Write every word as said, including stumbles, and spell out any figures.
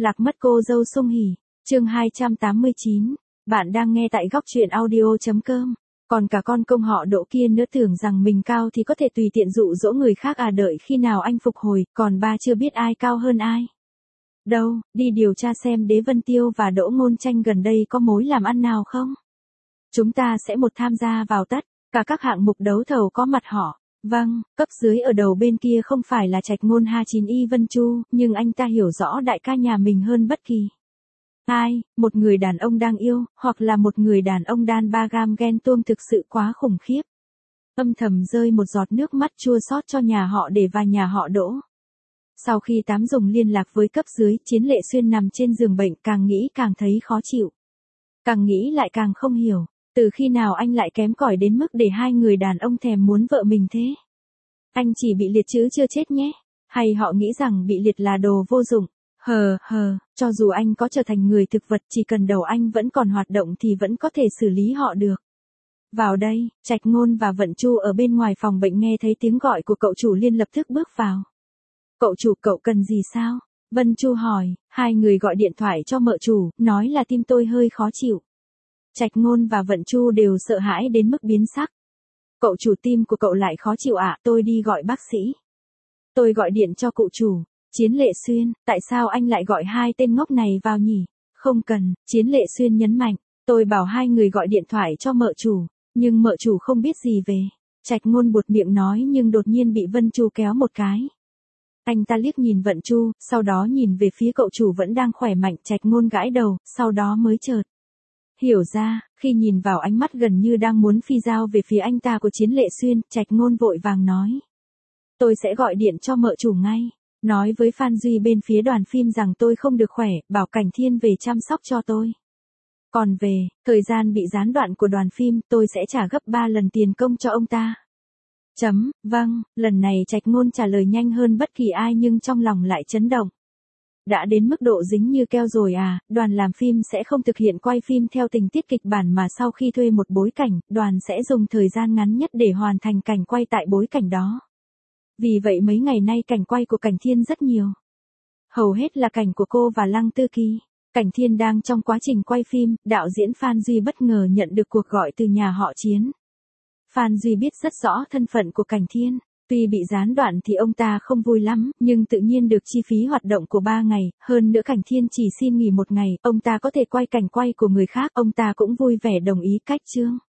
Lạc mất cô dâu Sung Hỉ, chương hai trăm tám mươi chín. Bạn đang nghe tại góc truyện audio.com. Còn cả con công họ Đỗ kia nữa tưởng rằng mình cao thì có thể tùy tiện dụ dỗ người khác à, đợi khi nào anh phục hồi, còn ba chưa biết ai cao hơn ai. Đâu, đi điều tra xem Đế Vân Tiêu và Đỗ Ngôn Tranh gần đây có mối làm ăn nào không? Chúng ta sẽ một tham gia vào tất cả các hạng mục đấu thầu có mặt họ. Vâng, cấp dưới ở đầu bên kia không phải là Trạch Ngôn ha chín y Vân Chu, nhưng anh ta hiểu rõ đại ca nhà mình hơn bất kỳ ai, một người đàn ông đang yêu, hoặc là một người đàn ông đan ba gam ghen tuông thực sự quá khủng khiếp. Âm thầm rơi một giọt nước mắt chua xót cho nhà họ Để và nhà họ Đỗ. Sau khi Tám Dùng liên lạc với cấp dưới, Chiến Lệ Xuyên nằm trên giường bệnh, càng nghĩ càng thấy khó chịu. Càng nghĩ lại càng không hiểu. Từ khi nào anh lại kém cỏi đến mức để hai người đàn ông thèm muốn vợ mình thế? Anh chỉ bị liệt chứ chưa chết nhé? Hay họ nghĩ rằng bị liệt là đồ vô dụng? Hờ hờ, cho dù anh có trở thành người thực vật, chỉ cần đầu anh vẫn còn hoạt động thì vẫn có thể xử lý họ được. Vào đây, Trạch Ngôn và Vận Chu ở bên ngoài phòng bệnh nghe thấy tiếng gọi của cậu chủ liền lập tức bước vào. Cậu chủ, cậu cần gì sao? Vân Chu hỏi. Hai người gọi điện thoại cho mợ chủ, nói là tim tôi hơi khó chịu. Trạch Ngôn và Vận Chu đều sợ hãi đến mức biến sắc. Cậu chủ, tim của cậu lại khó chịu ạ, à? Tôi đi gọi bác sĩ. Tôi gọi điện cho cụ chủ. Chiến Lệ Xuyên, tại sao anh lại gọi hai tên ngốc này vào nhỉ? Không cần, Chiến Lệ Xuyên nhấn mạnh. Tôi bảo hai người gọi điện thoại cho mợ chủ, nhưng mợ chủ không biết gì về. Trạch Ngôn buột miệng nói nhưng đột nhiên bị Vân Chu kéo một cái. Anh ta liếc nhìn Vận Chu, sau đó nhìn về phía cậu chủ vẫn đang khỏe mạnh. Trạch Ngôn gãi đầu, sau đó mới chợt hiểu ra, khi nhìn vào ánh mắt gần như đang muốn phi dao về phía anh ta của Chiến Lệ Xuyên, Trạch Ngôn vội vàng nói. Tôi sẽ gọi điện cho mợ chủ ngay. Nói với Phan Duy bên phía đoàn phim rằng tôi không được khỏe, bảo Cảnh Thiên về chăm sóc cho tôi. Còn về, thời gian bị gián đoạn của đoàn phim, tôi sẽ trả gấp ba lần tiền công cho ông ta. Chấm, vâng, lần này Trạch Ngôn trả lời nhanh hơn bất kỳ ai nhưng trong lòng lại chấn động. Đã đến mức độ dính như keo rồi à, đoàn làm phim sẽ không thực hiện quay phim theo tình tiết kịch bản mà sau khi thuê một bối cảnh, đoàn sẽ dùng thời gian ngắn nhất để hoàn thành cảnh quay tại bối cảnh đó. Vì vậy mấy ngày nay cảnh quay của Cảnh Thiên rất nhiều. Hầu hết là cảnh của cô và Lăng Tư Kỳ. Cảnh Thiên đang trong quá trình quay phim, đạo diễn Phan Duy bất ngờ nhận được cuộc gọi từ nhà họ Chiến. Phan Duy biết rất rõ thân phận của Cảnh Thiên. Tuy bị gián đoạn thì ông ta không vui lắm, nhưng tự nhiên được chi phí hoạt động của ba ngày, hơn nữa Cảnh Thiên chỉ xin nghỉ một ngày, ông ta có thể quay cảnh quay của người khác, ông ta cũng vui vẻ đồng ý cách chương.